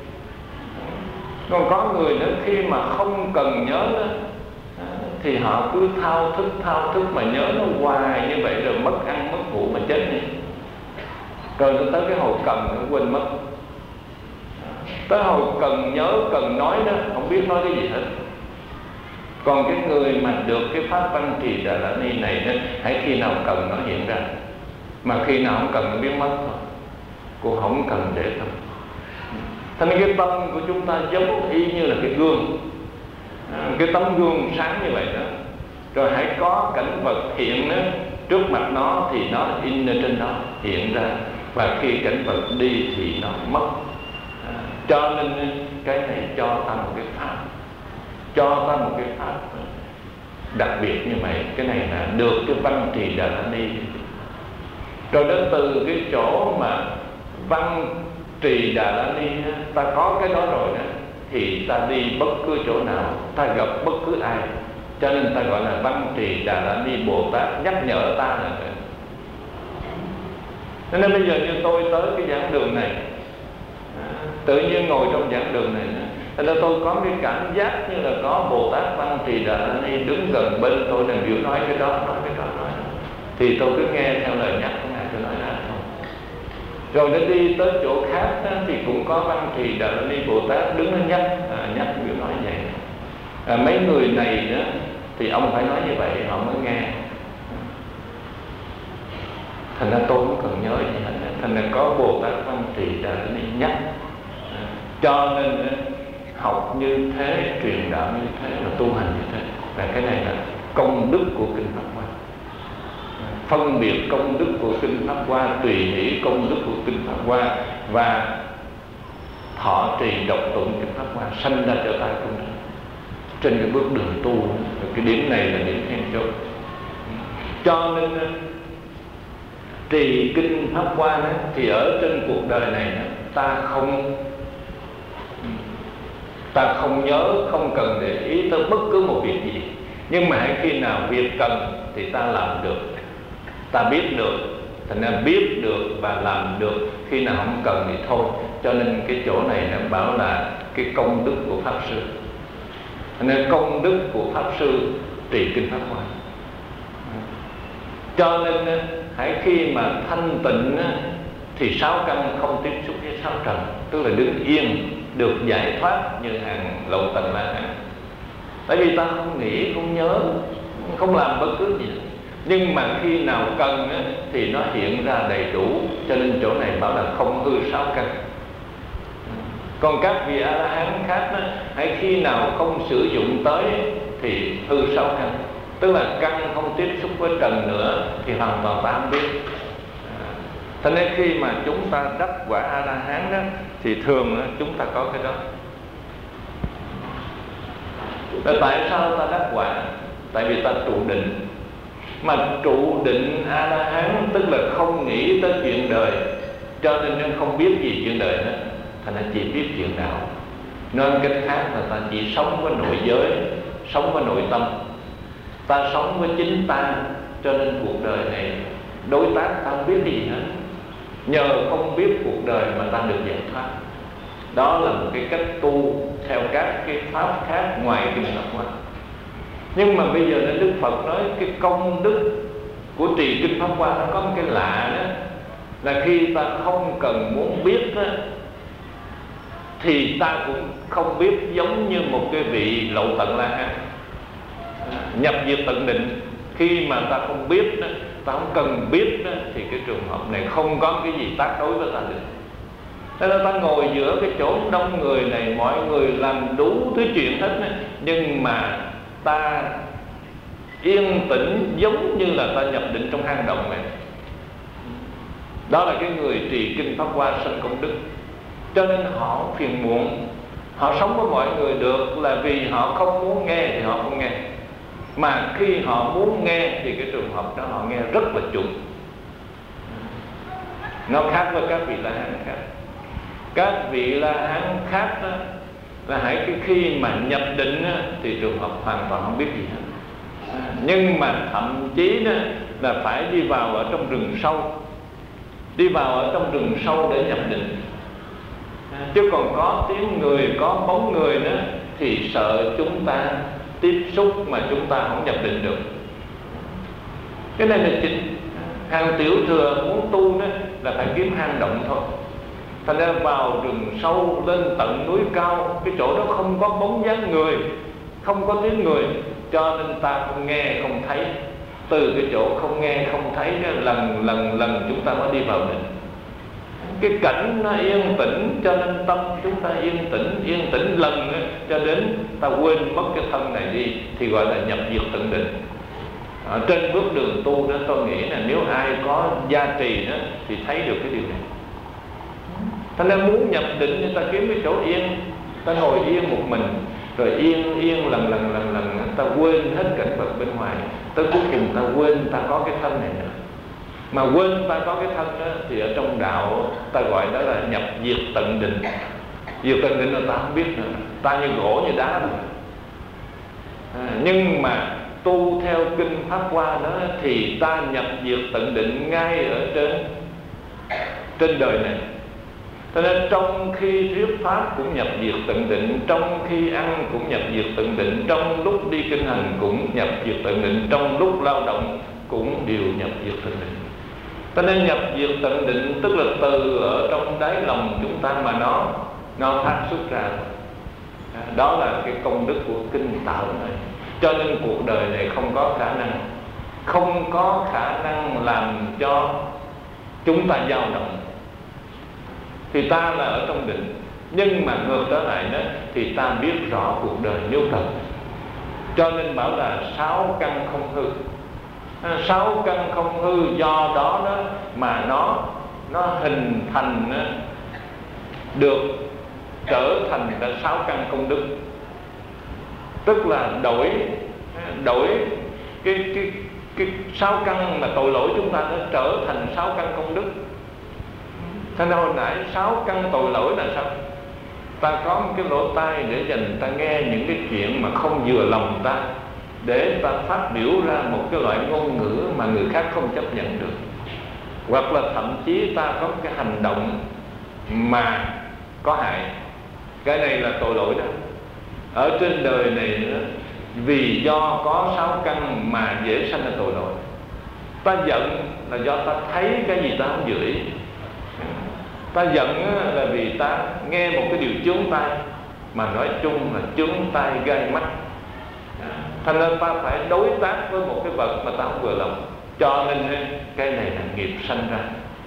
Còn có người nữa khi mà không cần nhớ đó, thì họ cứ thao thức thao thức mà nhớ nó hoài như vậy, rồi mất ăn mất ngủ mà chết đi. Rồi nó tới cái hồi cần nó quên mất. Tới hồi cần nhớ, cần nói đó, không biết nói cái gì hết. Còn cái người mà được cái pháp Văn Trì Đà La Ni này đó, hãy khi nào cần nó hiện ra, mà khi nào không cần nó biến mất thôi. Cô không cần để tâm. Thành cái tâm của chúng ta giống y như là cái gương, cái tấm gương sáng như vậy đó. Rồi hãy có cảnh vật hiện đó, trước mặt nó thì nó in ở trên đó, hiện ra. Và khi cảnh vật đi thì nó mất. à, Cho nên cái này cho ta một cái pháp, cho ta một cái pháp đặc biệt như vậy. Cái này là được cái Văn Trì Đà La Ni. Rồi đến từ cái chỗ mà Văn Trì Đà La Ni, ta có cái đó rồi đó, thì ta đi bất cứ chỗ nào, ta gặp bất cứ ai. Cho nên ta gọi là Văn Trì Đà La Ni Bồ Tát nhắc nhở ta là Nên bây giờ như tôi tới cái giảng đường này, tự nhiên ngồi trong giảng đường này, nên tôi có cái cảm giác như là có Bồ Tát Văn Trì Đà La Ni đứng gần bên tôi, là biểu nói cái đó, nói cái đó, nói đó. Thì tôi cứ nghe theo lời nhắc của Ngài, tôi nói ra thôi. Rồi nó đi tới chỗ khác đó, thì cũng có Văn Trì Đà La Ni Bồ Tát đứng nó nhắc, à, nhắc biểu nói vậy. À, mấy người này đó thì ông phải nói như vậy họ mới nghe. Thành ra tôi cũng cần nhớ gì hết. Thành ra có Bồ Tát Văn Trì Đà La Ni nhắc, à, cho nên học như thế, truyền đạo như thế, là tu hành như thế. Và cái này là công đức của Kinh Pháp Hoa. Phân biệt công đức của Kinh Pháp Hoa, tùy hỷ công đức của Kinh Pháp Hoa, và thọ trì đọc tụng Kinh Pháp Hoa, sanh ra trở tại công đức. Trên cái bước đường tu, cái điểm này là điểm then chốt. Cho nên trì Kinh Pháp Hoa đó, thì ở trên cuộc đời này ta không ta không nhớ, không cần để ý tới bất cứ một việc gì. Nhưng mà hãy khi nào việc cần thì ta làm được, ta biết được, thành ra biết được và làm được. Khi nào không cần thì thôi. Cho nên cái chỗ này nó bảo là cái công đức của Pháp Sư. Nên công đức của Pháp Sư trì Kinh Pháp Hoa. Cho nên hãy khi mà thanh tịnh thì sáu căn không tiếp xúc với sáu trần, tức là đứng yên, được giải thoát như hàng Lậu Tần La Hán. Tại vì ta không nghĩ, không nhớ, không làm bất cứ gì. Nhưng mà khi nào cần thì nó hiện ra đầy đủ. Cho nên chỗ này bảo là không hư sáu căn. Còn các vị A-la-hán khác đó, hãy khi nào không sử dụng tới thì hư sáu căn. Tức là căn không tiếp xúc với trần nữa thì hoàn toàn ta không biết. Thế nên khi mà chúng ta đắc quả A-la-hán đó, thì thường đó, chúng ta có cái đó. Và tại sao ta đắc quả? Tại vì ta trụ định. Mà trụ định A-la-hán tức là không nghĩ tới chuyện đời, cho nên nó không biết gì chuyện đời hết. Thành ra chỉ biết chuyện đạo. Nên cách khác là ta chỉ sống với nội giới, sống với nội tâm. Ta sống với chính ta, cho nên cuộc đời này đối tác ta không biết gì hết. Nhờ không biết cuộc đời mà ta được giải thoát. Đó là một cái cách tu theo các cái pháp khác ngoài Kinh Pháp Hoa. Nhưng mà bây giờ nên Đức Phật nói cái công đức của trì Kinh Pháp Hoa nó có một cái lạ đó, là khi ta không cần muốn biết đó, thì ta cũng không biết, giống như một cái vị Lậu Tần La Hán nhập diệt tận định. Khi mà ta không biết đó, ta không cần biết đó, thì cái trường hợp này không có cái gì tác đối với ta được. Thế là ta ngồi giữa cái chỗ đông người này, mọi người làm đủ thứ chuyện hết đó, nhưng mà ta yên tĩnh giống như là ta nhập định trong hang động này. Đó là cái người trì Kinh Pháp Hoa sanh công đức. Cho nên họ phiền muộn, họ sống với mọi người được là vì họ không muốn nghe thì họ không nghe. Mà khi họ muốn nghe thì cái trường hợp đó họ nghe rất là chuẩn. Nó khác với các vị La Hán khác. Các vị La Hán khác đó, là hãy cái khi mà nhập định đó, thì trường hợp hoàn toàn không biết gì hết. Nhưng mà thậm chí đó, là phải đi vào ở trong rừng sâu, đi vào ở trong rừng sâu để nhập định. Chứ còn có tiếng người, có bóng người nữa thì sợ chúng ta tiếp xúc mà chúng ta không nhập định được. Cái này là chính. Hàng tiểu thừa muốn tu đó là phải kiếm hang động thôi. Thành ra vào rừng sâu, lên tận núi cao, cái chỗ đó không có bóng dáng người, không có tiếng người, cho nên ta không nghe, không thấy. Từ cái chỗ không nghe, không thấy đó, lần lần lần chúng ta mới đi vào định. Cái cảnh nó yên tĩnh, cho nên tâm chúng ta yên tĩnh, yên tĩnh lần nữa, cho đến ta quên mất cái thân này đi, thì gọi là nhập diệt tận định. Ở trên bước đường tu đó, tôi nghĩ là nếu ai có gia trì đó thì thấy được cái điều này. Thành ra muốn nhập định thì ta kiếm cái chỗ yên, ta ngồi yên một mình, rồi yên yên lần lần lần lần ta quên hết cảnh vật bên ngoài, tới cuối cùng ta quên ta có cái thân này nữa. Mà quên ta có cái thân đó thì ở trong đạo ta gọi đó là nhập diệt tận định. Diệt tận định là ta không biết nữa, ta như gỗ như đá rồi. À, nhưng mà tu theo Kinh Pháp Hoa đó thì ta nhập diệt tận định ngay ở trên trên đời này. Cho nên trong khi thuyết pháp cũng nhập diệt tận định, trong khi ăn cũng nhập diệt tận định, trong lúc đi kinh hành cũng nhập diệt tận định, trong lúc lao động cũng đều nhập diệt tận định. Cho nên nhập diệt tận định tức là từ ở trong đáy lòng chúng ta mà nó nó phát xuất ra. Đó là cái công đức của kinh tạo này. Cho nên cuộc đời này không có khả năng Không có khả năng làm cho chúng ta dao động. Thì ta là ở trong định, nhưng mà ngược trở lại đó thì ta biết rõ cuộc đời nhu cầu. Cho nên bảo là sáu căn không hư. Sáu căn không hư, do đó đó mà nó nó hình thành được trở thành là sáu căn công đức. Tức là đổi đổi cái cái cái sáu căn mà tội lỗi chúng ta đã trở thành sáu căn công đức. Thế nên hồi nãy sáu căn tội lỗi là sao? Ta có một cái lỗ tai để dành ta nghe những cái chuyện mà không vừa lòng ta, để ta phát biểu ra một cái loại ngôn ngữ mà người khác không chấp nhận được. Hoặc là thậm chí ta có cái hành động mà có hại. Cái này là tội lỗi đó. Ở trên đời này nữa, vì do có sáu căn mà dễ sanh ra tội lỗi. Ta giận là do ta thấy cái gì ta không vừa ý. Ta giận là vì ta nghe một cái điều chướng tai, mà nói chung là chướng tai gai mắt. Thành nên ta phải đối tác với một cái vật mà ta không vừa lòng. Cho nên cái này là nghiệp sanh ra.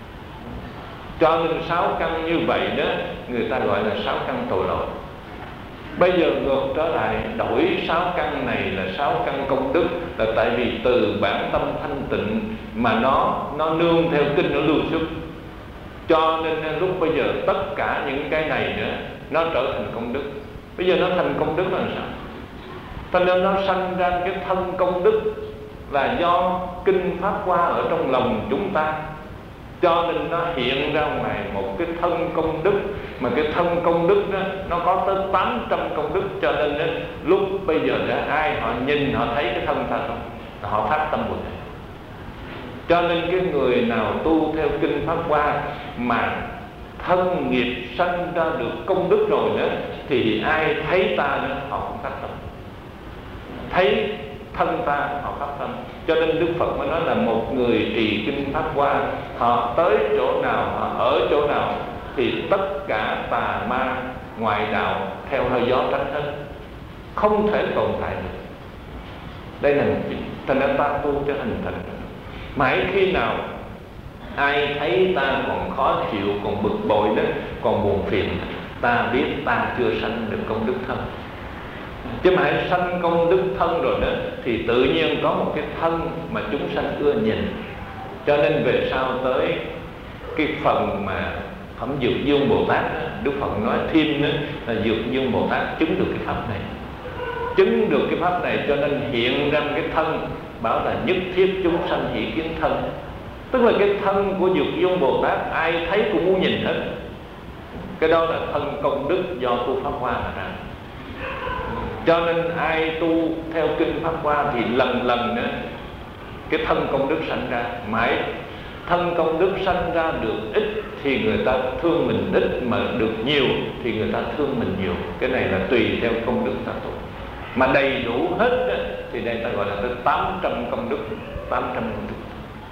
Cho nên sáu căn như vậy đó, người ta gọi là sáu căn tội lỗi. Bây giờ ngược trở lại, đổi sáu căn này là sáu căn công đức, là tại vì từ bản tâm thanh tịnh mà nó nó nương theo kinh nó lưu xuất. Cho nên lúc bây giờ tất cả những cái này nữa nó trở thành công đức. Bây giờ nó thành công đức là sao? Cho nên nó sanh ra cái thân công đức là do kinh pháp hoa ở trong lòng chúng ta. Cho nên nó hiện ra ngoài một cái thân công đức, mà cái thân công đức đó nó có tới tám trăm công đức. Cho nên đó, lúc bây giờ đó, ai họ nhìn họ thấy cái thân ta không, họ phát tâm buồn. Cho nên cái người nào tu theo kinh pháp hoa mà thân nghiệp sanh ra được công đức rồi nữa, thì ai thấy ta nữa họ cũng phát tâm. Thấy thân ta họ phát tâm. Cho nên Đức Phật mới nói là một người trì kinh pháp hoa, họ tới chỗ nào, họ ở chỗ nào, thì tất cả tà ma ngoại đạo theo hơi gió tránh hết, không thể tồn tại được. Đây là một chuyện. Thành ra ta tu cho hình thành. Mãi khi nào ai thấy ta còn khó chịu, còn bực bội đó, còn buồn phiền, ta biết ta chưa sanh được công đức thân. Chứ mà hãy sanh công đức thân rồi đó, thì tự nhiên có một cái thân mà chúng sanh ưa nhìn. Cho nên về sau tới cái phần mà phẩm Dược Dương Bồ Tát đó, Đức Phật nói thêm nữa là Dược Dương Bồ Tát chứng được cái pháp này. Chứng được cái pháp này cho nên hiện ra cái thân, bảo là nhất thiết chúng sanh hỷ kiến thân. Tức là cái thân của Dược Dương Bồ Tát ai thấy cũng muốn nhìn hết. Cái đó là thân công đức do tu pháp hoa mà ra. Cho nên ai tu theo kinh pháp hoa thì lần lần nữa cái thân công đức sanh ra. Mãi thân công đức sanh ra được ít thì người ta thương mình ít, mà được nhiều thì người ta thương mình nhiều. Cái này là tùy theo công đức ta tu. Mà đầy đủ hết đó, thì đây ta gọi là tới tám trăm công đức. Tám trăm công đức.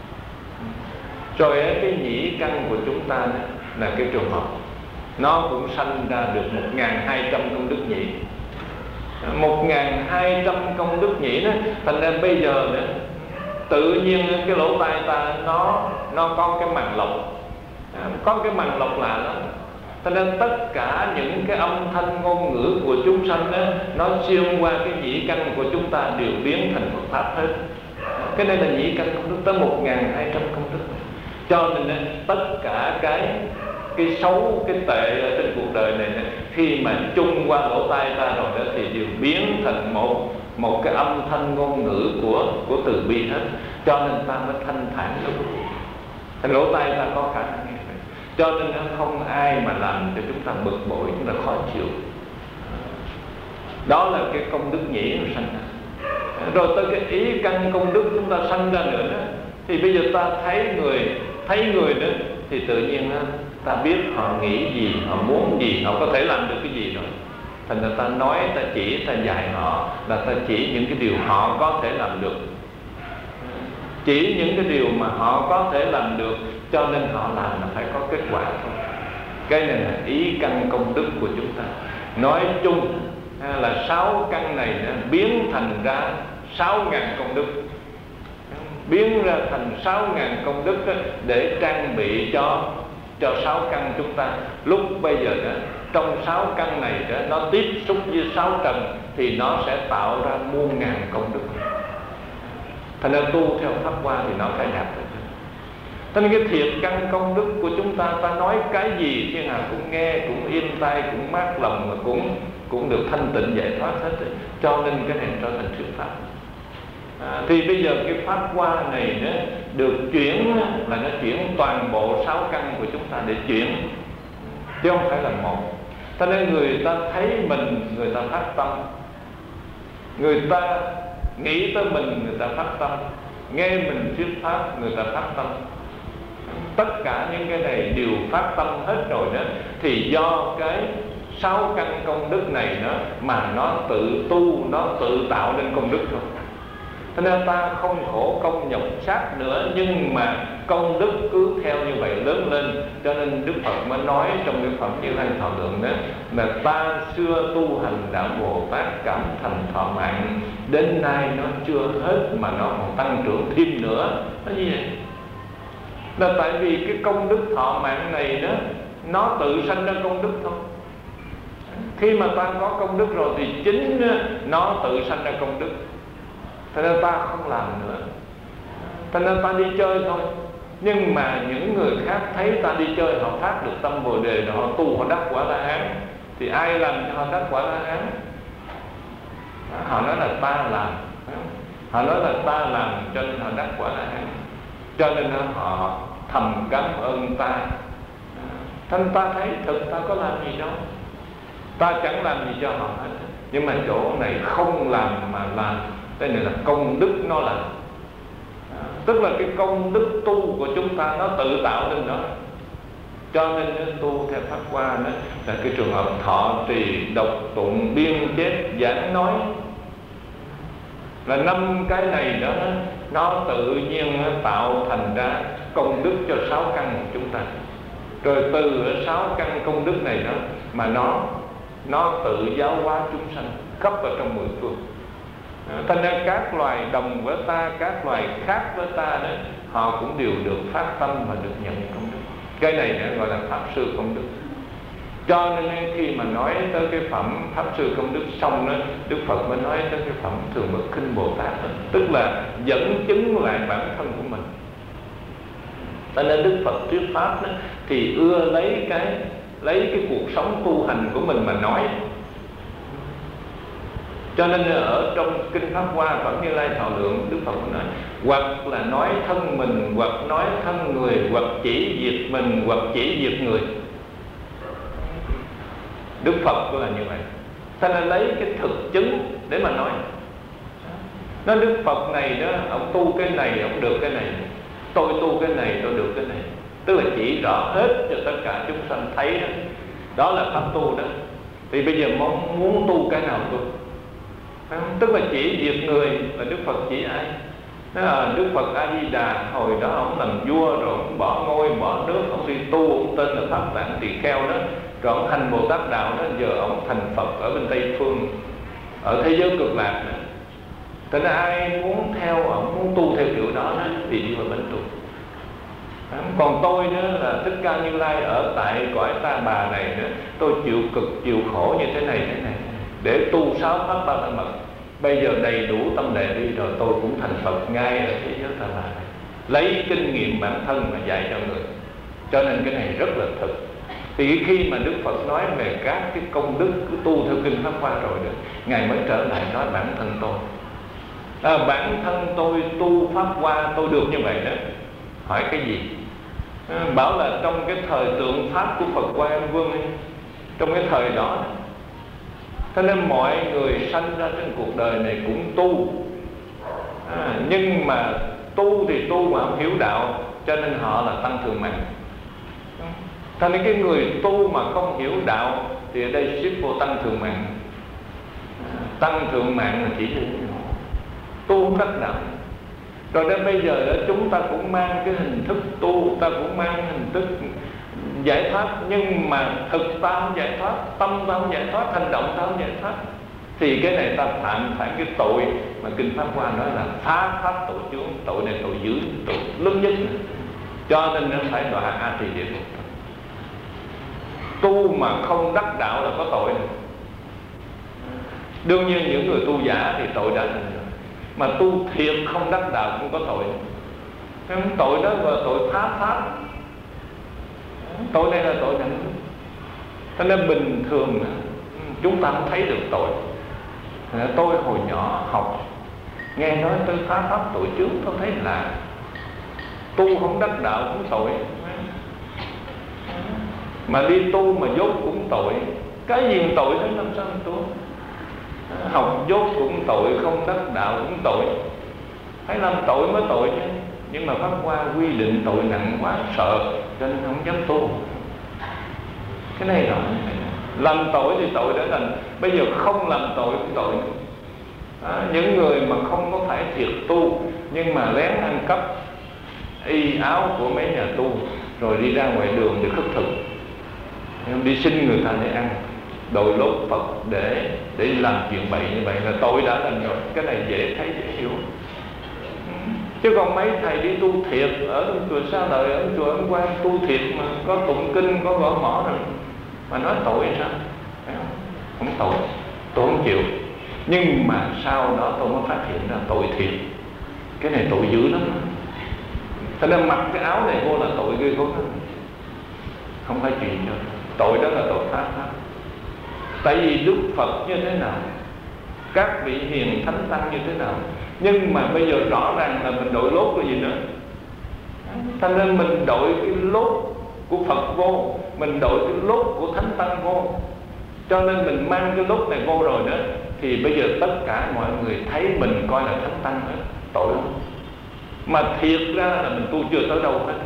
Rồi cái nhĩ căn của chúng ta đó, là cái trường hợp nó cũng sanh ra được một nghìn hai trăm công đức nhĩ. Một nghìn hai trăm công đức nhĩ đó. Thành ra bây giờ nữa, tự nhiên cái lỗ tai ta nó nó có cái màng lọc, có cái màng lọc lạ đó. Cho nên tất cả những cái âm thanh ngôn ngữ của chúng sanh đó, nó xuyên qua cái nhĩ căn của chúng ta đều biến thành Phật pháp hết. Cái này là nhĩ căn công đức tới một nghìn hai trăm công đức. Cho nên tất cả cái cái xấu, cái tệ ở trên cuộc đời này, này khi mà chung qua lỗ tai ta rồi đó thì đều biến thành một một cái âm thanh ngôn ngữ của của từ bi hết. Cho nên ta mới thanh thản lúc thành lỗ tai ta có khả năng nghe. Cho nên không ai mà làm cho chúng ta bực bội, chúng ta khó chịu. Đó là cái công đức nhĩ nó sanh ra. Rồi tới cái ý căn công đức chúng ta sanh ra nữa đó, thì bây giờ ta thấy người thấy người nữa thì tự nhiên á, ta biết họ nghĩ gì, họ muốn gì, họ có thể làm được cái gì rồi. Thành ra ta nói, ta chỉ, ta dạy họ là ta chỉ những cái điều họ có thể làm được, chỉ những cái điều mà họ có thể làm được, cho nên họ làm là phải có kết quả thôi. Cái này là ý căn công đức của chúng ta. Nói chung là sáu căn này biến thành ra sáu ngàn công đức, biến ra thành sáu ngàn công đức để trang bị cho cho sáu căn chúng ta. Lúc bây giờ đó, trong sáu căn này đó, nó tiếp xúc với sáu trần thì nó sẽ tạo ra muôn ngàn công đức. Thành ra tu theo Pháp Hoa thì nó phải đạt được. Cho nên cái thiệt căn công đức của chúng ta, ta nói cái gì thiên hạ cũng nghe, cũng im tai, cũng mát lòng, mà cũng cũng được thanh tịnh giải thoát hết. Cho nên cái này trở thành thuyết pháp. À, thì bây giờ cái Pháp Hoa này đó, được chuyển là nó chuyển toàn bộ sáu căn của chúng ta để chuyển, chứ không phải là một. Cho nên người ta thấy mình, người ta phát tâm. Người ta nghĩ tới mình, người ta phát tâm. Nghe mình thuyết pháp, người ta phát tâm. Tất cả những cái này đều phát tâm hết rồi đó. Thì do cái sáu căn công đức này đó mà nó tự tu, nó tự tạo nên công đức thôi. Cho nên ta không khổ công nhọc sát nữa, nhưng mà công đức cứ theo như vậy lớn lên. Cho nên Đức Phật mới nói trong cái phẩm Như Lai Thọ Lượng đó là ta xưa tu hành đạo Bồ Tát cảm thành thọ mạng, đến nay nó chưa hết mà nó còn tăng trưởng thêm nữa. Nó như vậy là tại vì cái công đức thọ mạng này đó, nó tự sanh ra công đức thôi. Khi mà ta có công đức rồi thì chính nó tự sanh ra công đức. Cho nên ta không làm nữa, cho nên ta đi chơi thôi. Nhưng mà những người khác thấy ta đi chơi, họ phát được tâm Bồ Đề, họ tu, họ đắc quả La Hán. Thì ai làm cho họ đắc quả La Hán? Họ nói là ta làm, họ nói là ta làm cho nên họ đắc quả La Hán. Cho nên họ thầm cảm ơn ta. Thanh ta thấy thực ta có làm gì đâu, ta chẳng làm gì cho họ hết. Nhưng mà chỗ này không làm mà làm, đây này là công đức nó làm. À, tức là cái công đức tu của chúng ta nó tự tạo nên đó. Cho nên nó tu theo Pháp Hoa đó là cái trường hợp thọ trì, đọc tụng, biên chép, giảng nói, là năm cái này đó nó tự nhiên nó tạo thành ra công đức cho sáu căn của chúng ta. Rồi từ sáu căn công đức này đó mà nó nó tự giáo hóa chúng sanh khắp ở trong mười phương. Thành ra các loài đồng với ta, các loài khác với ta đó, họ cũng đều được phát tâm và được nhận công đức. Cái này nữa gọi là Pháp Sư Công Đức. Cho nên khi mà nói tới cái phẩm Pháp Sư Công Đức xong đó, Đức Phật mới nói tới cái phẩm Thường Mật Khinh Bồ Tát đó. Tức là dẫn chứng lại bản thân của mình. Cho nên Đức Phật thuyết Pháp đó, thì ưa lấy cái lấy cái cuộc sống tu hành của mình mà nói. Cho nên ở trong Kinh Pháp Hoa phẩm Như Lai Thọ Lượng, Đức Phật nói hoặc là nói thân mình, hoặc nói thân người, hoặc chỉ diệt mình, hoặc chỉ diệt người. Đức Phật là như vậy. Cho nên lấy cái thực chứng để mà nói. Nói Đức Phật này đó, ông tu cái này, ông được cái này. Tôi tu cái này, tôi được cái này. Tức là chỉ rõ hết cho tất cả chúng sanh thấy đó. Đó là pháp tu đó. Thì bây giờ muốn, muốn tu cái nào tu? Tức là chỉ diệt người là Đức Phật chỉ ai? Đó là Đức Phật A Di Đà, hồi đó ông làm vua rồi ông bỏ ngôi, bỏ nước, ông đi tu, ông tên là Pháp Tạng Tỳ Kheo đó. Rồi ông thành Bồ Tát Đạo đó, giờ ông thành Phật ở bên Tây Phương, ở thế giới cực lạc nữa. Thế nên ai muốn theo, ông muốn tu theo kiểu đó, đó thì đi vào bên tu. Còn tôi nữa là Thích Ca Như Lai ở tại cõi Ta Bà này nữa, tôi chịu cực, chịu khổ như thế này, thế này để tu sáu pháp ba la mật. Bây giờ đầy đủ tâm đệ đi rồi, tôi cũng thành Phật ngay ở thế giới Ta Bà này, lấy kinh nghiệm bản thân mà dạy cho người. Cho nên cái này rất là thực. Thì khi mà Đức Phật nói về các cái công đức cứ tu theo Kinh Pháp Hoa rồi đó, Ngài mới trở lại nói bản thân tôi. À, bản thân tôi tu Pháp Hoa tôi được như vậy đó. Hỏi cái gì? À, bảo là trong cái thời tượng Pháp của Phật Quan Âm Vương ấy, trong cái thời đó, cho nên mọi người sanh ra trên cuộc đời này cũng tu. À, nhưng mà tu thì tu mà không hiểu đạo, cho nên họ là tăng thường mạng. Thành nên cái người tu mà không hiểu đạo thì ở đây xếp vô tăng thượng mạng. Tăng thượng mạng là chỉ tu không đắc đạo. Rồi đến bây giờ đó, chúng ta cũng mang cái hình thức tu, ta cũng mang hình thức giải thoát, nhưng mà thực ta không giải thoát, tâm ta không giải thoát, hành động ta không giải thoát, thì cái này ta phạm phải cái tội mà Kinh Pháp Hoa nói là phá pháp tội chướng. Tội này tội dữ, tội lớn nhất, cho nên nó phải đọa A Tỳ địa ngục. Tu mà không đắc đạo là có tội này. Đương nhiên những người tu giả thì tội đã thành rồi, mà tu thiệt không đắc đạo cũng có tội. Cái tội đó là tội phá pháp. Tội này là tội nặng. Cho nên bình thường chúng ta không thấy được tội. Tôi hồi nhỏ học nghe nói tới phá pháp tội chướng, tôi thấy là tu không đắc đạo cũng tội, mà đi tu mà dốt cũng tội. Cái gì tội thế làm sao tu? Học dốt cũng tội, không đắc đạo cũng tội. Phải làm tội mới tội chứ. Nhưng mà Pháp Hoa quy định tội nặng quá sợ, cho nên không dám tu. Cái này rồi, làm tội thì tội đã thành, bây giờ không làm tội cũng tội. À, những người mà không có phải thiệt tu nhưng mà lén ăn cắp y áo của mấy nhà tu rồi đi ra ngoài đường để khất thực, đi xin người ta để ăn, đội lốt Phật để để làm chuyện bậy như vậy là tội đã thành rồi. Cái này dễ thấy dễ hiểu. Chứ còn mấy thầy đi tu thiệt ở chùa Sa Lợi, ở chùa Ấn Quang tu thiệt mà có tụng kinh, có gõ mõ rồi mà nói tội sao? Không tội, tôi không chịu. Nhưng mà sau đó tôi mới phát hiện ra tội thiệt. Cái này tội dữ lắm. Cho nên mặc cái áo này vô là tội ghê gớm lắm. Không phải chuyện đâu. Tội đó là tội phá pháp. Tại vì Đức Phật như thế nào, các vị hiền thánh tăng như thế nào, nhưng mà bây giờ rõ ràng là mình đội lốt cái gì nữa. Cho nên mình đội cái lốt của Phật vô, mình đội cái lốt của thánh tăng vô, cho nên mình mang cái lốt này vô rồi đó, thì bây giờ tất cả mọi người thấy mình coi là thánh tăng hết. Tội không? Mà thiệt ra là mình tu chưa tới đâu hết.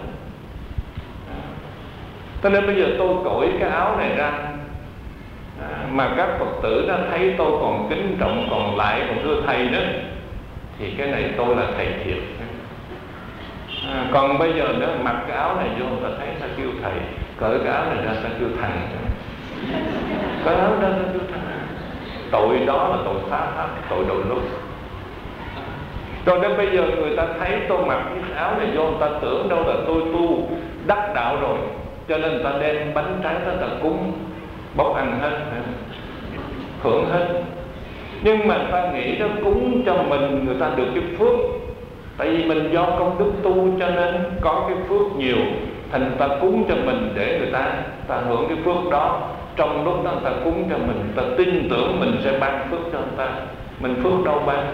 Cho nên bây giờ tôi cởi cái áo này ra, mà các Phật tử nó thấy tôi còn kính trọng, còn lại còn thưa thầy đó, thì cái này tôi là thầy thiệt. À, còn bây giờ đó mặc cái áo này vô, người ta thấy ta kêu thầy, cởi cái áo này ra ta kêu thằng, cái áo ra ta kêu thằng. Tội đó là tội phá pháp, tội đội lốt. Cho nên bây giờ người ta thấy tôi mặc cái áo này vô, người ta tưởng đâu là tôi tu đắc đạo rồi, cho nên người ta đem bánh trái tới ta cúng, bốc ăn hết, hưởng hết. Nhưng mà ta nghĩ đó cúng cho mình, người ta được cái phước. Tại vì mình do công đức tu cho nên có cái phước nhiều, thành ta cúng cho mình để người ta ta hưởng cái phước đó. Trong lúc đó người ta cúng cho mình, ta tin tưởng mình sẽ ban phước cho người ta. Mình phước đâu ban?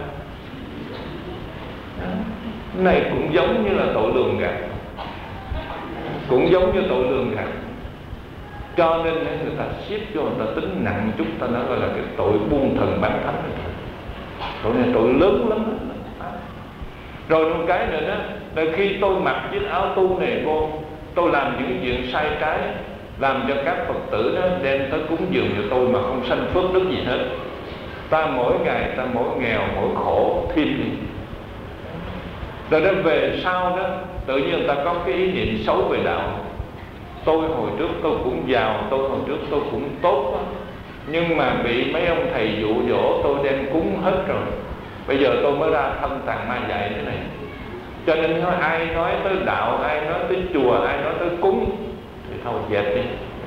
Cái này cũng giống như là tội lường gạt, cũng giống như tội lường gạt. Cho nên người ta siết cho người ta tính nặng chút, ta nói gọi là cái tội buôn thần bán thánh. Tội này tội lớn lắm. Rồi một cái nữa đó là khi tôi mặc chiếc áo tu này vô, tôi làm những chuyện sai trái, làm cho các Phật tử đó đem tới cúng dường cho tôi mà không sanh phước đức gì hết. Ta mỗi ngày ta mỗi nghèo mỗi khổ thêm đi. Rồi đó về sau đó tự nhiên người ta có cái ý niệm xấu về đạo. Tôi hồi trước tôi cũng giàu, tôi hồi trước tôi cũng tốt đó, nhưng mà bị mấy ông thầy dụ dỗ tôi đem cúng hết rồi. Bây giờ tôi mới ra thân tàn ma dạy thế này. Cho nên nói ai nói tới đạo, ai nói tới chùa, ai nói tới cúng thì thôi dẹp đi.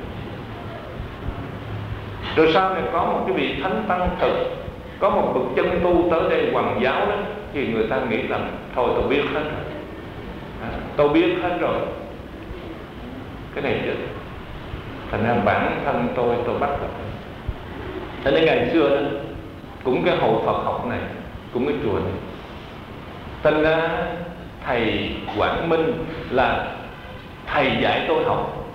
Rồi sau này có một cái vị thánh tăng thực, có một bậc chân tu tới đây hoàng giáo đó, thì người ta nghĩ rằng thôi tôi biết hết rồi, à, tôi biết hết rồi. Cái này chứ thành ra bản thân tôi tôi bắt được. Cho nên ngày xưa đó cũng cái hội Phật học này, cũng cái chùa này, thành ra thầy Quảng Minh là thầy dạy tôi học,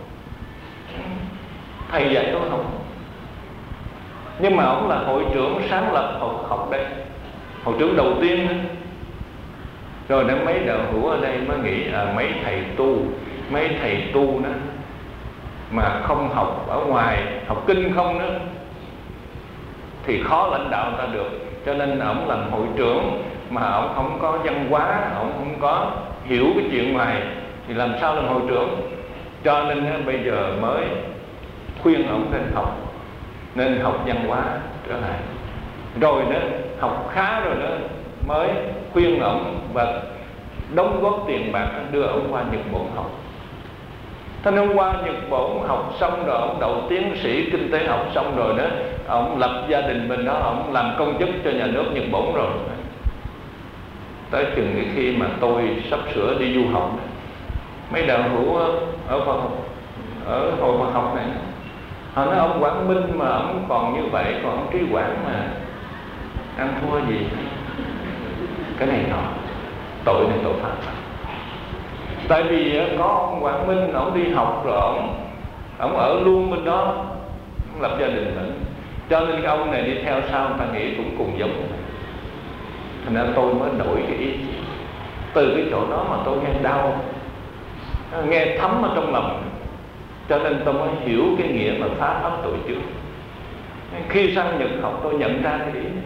thầy dạy tôi học. Nhưng mà ông là hội trưởng sáng lập hội học đây, hội trưởng đầu tiên đó. Rồi đến mấy đạo hữu ở đây mới nghĩ à, mấy thầy tu, mấy thầy tu đó mà không học ở ngoài, học kinh không nữa, thì khó lãnh đạo ta được. Cho nên ổng làm hội trưởng mà ổng không có văn hóa, ổng không có hiểu cái chuyện ngoài, thì làm sao làm hội trưởng? Cho nên á, bây giờ mới khuyên ổng nên học, nên học văn hóa trở lại. Rồi nữa, học khá rồi nữa mới khuyên ổng và đóng góp tiền bạc đưa ổng qua Nhật Bản học. Thế nên qua Nhật Bản học xong rồi, ổng đậu tiến sĩ kinh tế học xong rồi đó, ổng lập gia đình bên đó, ổng làm công chức cho nhà nước Nhật Bản rồi. Tới chừng cái khi mà tôi sắp sửa đi du học, mấy đạo hữu ở Phật học, ở hội Phật học này, họ nói ông Quảng Minh mà ông còn như vậy, còn ông Trí Quảng mà ăn thua gì? Cái này nọ, tội này tội phạm. Tại vì có ông Quảng Minh, ông đi học rồi ông ông ở luôn bên đó, ông lập gia đình mình, cho nên cái ông này đi theo sau người ta nghĩ cũng cùng giống. Thành ra tôi mới đổi cái ý. Từ cái chỗ đó mà tôi nghe đau, nghe thấm ở trong lòng, cho nên tôi mới hiểu cái nghĩa mà phá pháp tội trước. Khi sang Nhật học tôi nhận ra cái ý này.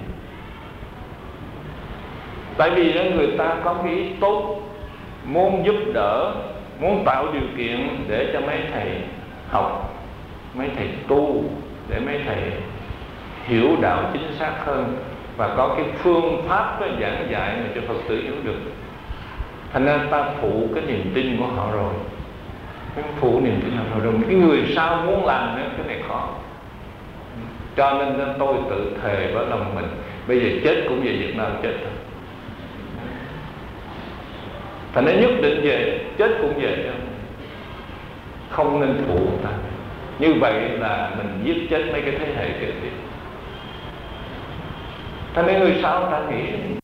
Tại vì đó người ta có cái ý tốt, muốn giúp đỡ, muốn tạo điều kiện để cho mấy thầy học, mấy thầy tu, để mấy thầy hiểu đạo chính xác hơn và có cái phương pháp cái giảng dạy mà cho Phật tử hiểu được. Thành ra ta phụ cái niềm tin của họ rồi, cái phụ niềm tin của họ rồi. Cái người sau muốn làm nữa, cái này khó. Cho nên tôi tự thề với lòng mình, bây giờ chết cũng về Việt Nam chết thôi. Thành ra nhất định về, chết cũng về, không nên phụ ta. Như vậy là mình giết chết mấy cái thế hệ kế tiếp. Thành ra người sau ta nghĩ